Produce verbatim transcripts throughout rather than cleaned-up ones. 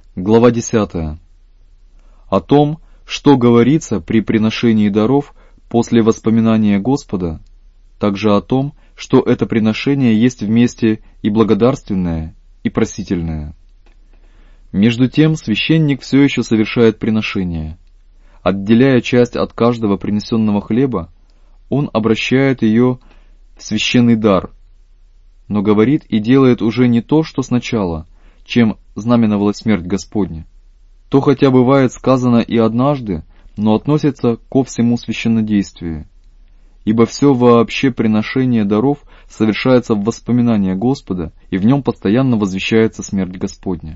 Глава десятая. О том, что говорится при приношении даров после воспоминания Господа, также о том, что это приношение есть вместе и благодарственное, и просительное. Между тем священник все еще совершает приношение. Отделяя часть от каждого принесенного хлеба, он обращает ее в священный дар, но говорит и делает уже не то, что сначала, чем знаменовала смерть Господня. То хотя бывает сказано и однажды, но относится ко всему священнодействию. Ибо все вообще приношение даров совершается в воспоминание Господа, и в нем постоянно возвещается смерть Господня.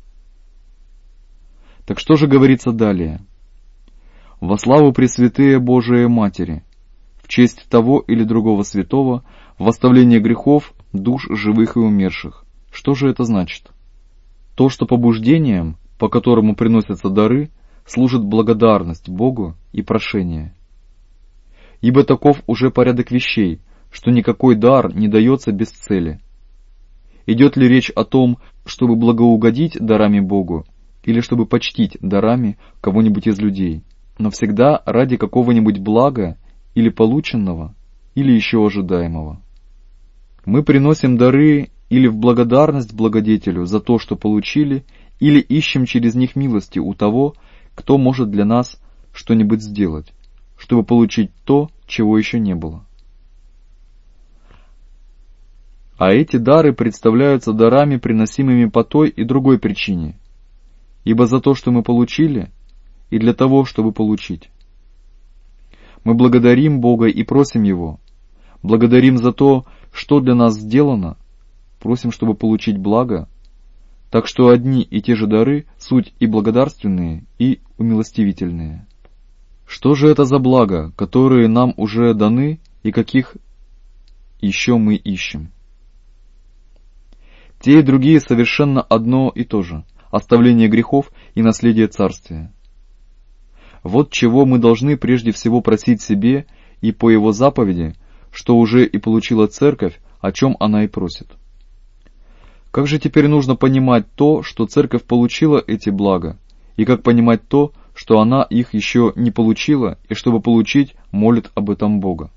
Так что же говорится далее? «Во славу Пресвятые Божией Матери, в честь того или другого святого, в оставление грехов душ живых и умерших». Что же это значит? То, что побуждением, по которому приносятся дары, служит благодарность Богу и прошение. Ибо таков уже порядок вещей, что никакой дар не дается без цели. Идет ли речь о том, чтобы благоугодить дарами Богу, или чтобы почтить дарами кого-нибудь из людей, но всегда ради какого-нибудь блага или полученного, или еще ожидаемого. Мы приносим дары или в благодарность благодетелю за то, что получили, или ищем через них милости у того, кто может для нас что-нибудь сделать, чтобы получить то, чего еще не было. А эти дары представляются дарами, приносимыми по той и другой причине, ибо за то, что мы получили, и для того, чтобы получить. Мы благодарим Бога и просим Его, благодарим за то, что для нас сделано, просим, чтобы получить благо, так что одни и те же дары суть и благодарственные, и умилостивительные. Что же это за благо, которые нам уже даны, и каких еще мы ищем? Те и другие совершенно одно и то же – оставление грехов и наследие царствия. Вот чего мы должны прежде всего просить себе и по Его заповеди, что уже и получила Церковь, о чем она и просит. Как же теперь нужно понимать то, что Церковь получила эти блага, и как понимать то, что она их еще не получила, и чтобы получить, молит об этом Бога?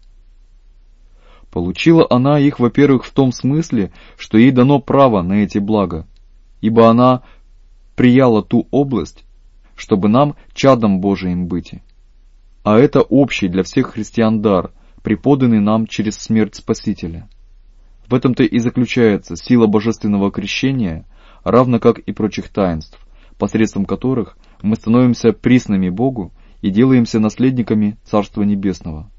Получила она их, во-первых, в том смысле, что ей дано право на эти блага, ибо она прияла ту область, чтобы нам чадом Божиим быть. А это общий для всех христиан дар, преподанный нам через смерть Спасителя. В этом-то и заключается сила божественного крещения, равно как и прочих таинств, посредством которых мы становимся приснами Богу и делаемся наследниками Царства Небесного.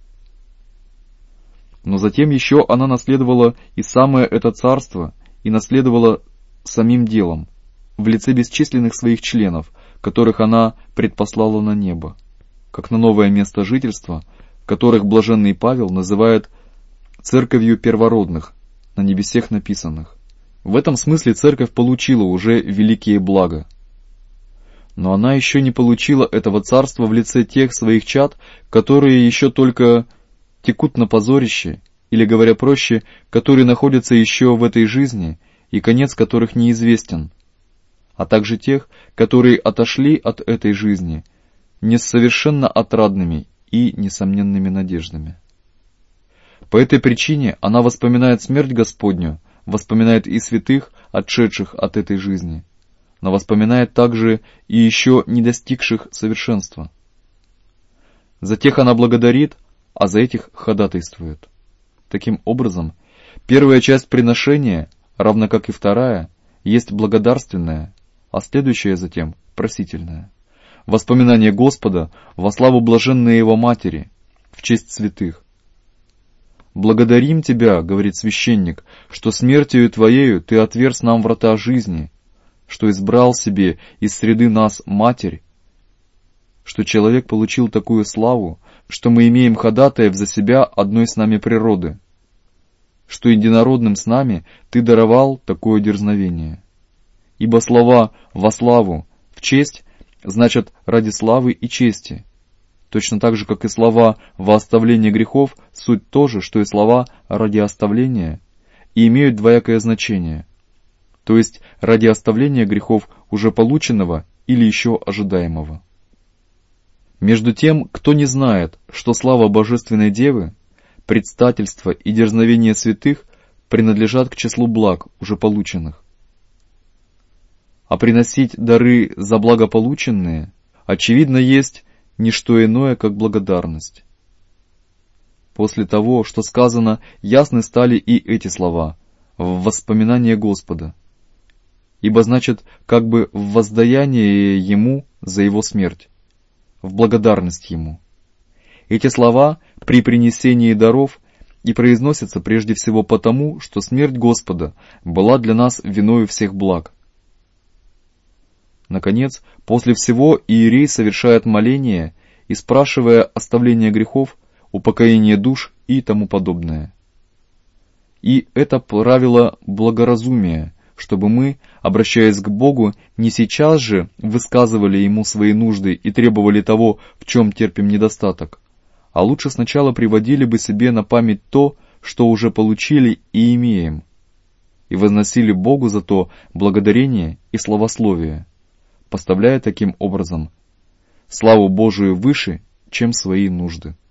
Но затем еще она наследовала и самое это царство, и наследовала самим делом, в лице бесчисленных своих членов, которых она предпослала на небо, как на новое место жительства, которых блаженный Павел называет «церковью первородных», на небесех написанных. В этом смысле церковь получила уже великие блага. Но она еще не получила этого царства в лице тех своих чад, которые еще только текут на позорище, или, говоря проще, которые находятся еще в этой жизни, и конец которых неизвестен, а также тех, которые отошли от этой жизни, не с совершенно отрадными и несомненными надеждами. По этой причине она воспоминает смерть Господню, воспоминает и святых, отшедших от этой жизни, но воспоминает также и еще не достигших совершенства. За тех она благодарит, а за этих ходатайствует. Таким образом, первая часть приношения, равно как и вторая, есть благодарственная, а следующая затем просительная. Воспоминание Господа во славу блаженной Его Матери, в честь святых. «Благодарим Тебя, — говорит священник, — что смертью Твоею Ты отверз нам врата жизни, что избрал себе из среды нас Матерь, что человек получил такую славу, что мы имеем ходатаев за себя одной с нами природы, что единородным с нами Ты даровал такое дерзновение. Ибо слова «во славу», «в честь» значат «ради славы и чести», точно так же, как и слова «во оставление грехов» суть то же, что и слова «ради оставления», и имеют двоякое значение. то есть ради оставления грехов уже полученного или еще ожидаемого. Между тем, кто не знает, что слава Божественной Девы, предстательство и дерзновение святых принадлежат к числу благ, уже полученных. А приносить дары за благополученные, очевидно, есть не что иное, как благодарность. После того, что сказано, ясны стали и эти слова в воспоминание Господа, ибо значит, как бы в воздаяние Ему за Его смерть, в благодарность Ему. Эти слова при принесении даров и произносятся прежде всего потому, что смерть Господа была для нас виною всех благ. Наконец, после всего иерей совершает моление и, спрашивая оставление грехов, упокоение душ и тому подобное. И это правило благоразумия, чтобы мы, обращаясь к Богу, не сейчас же высказывали Ему свои нужды и требовали того, в чем терпим недостаток, а лучше сначала приводили бы себе на память то, что уже получили и имеем, и возносили Богу за то благодарение и славословие, поставляя таким образом славу Божию выше, чем свои нужды.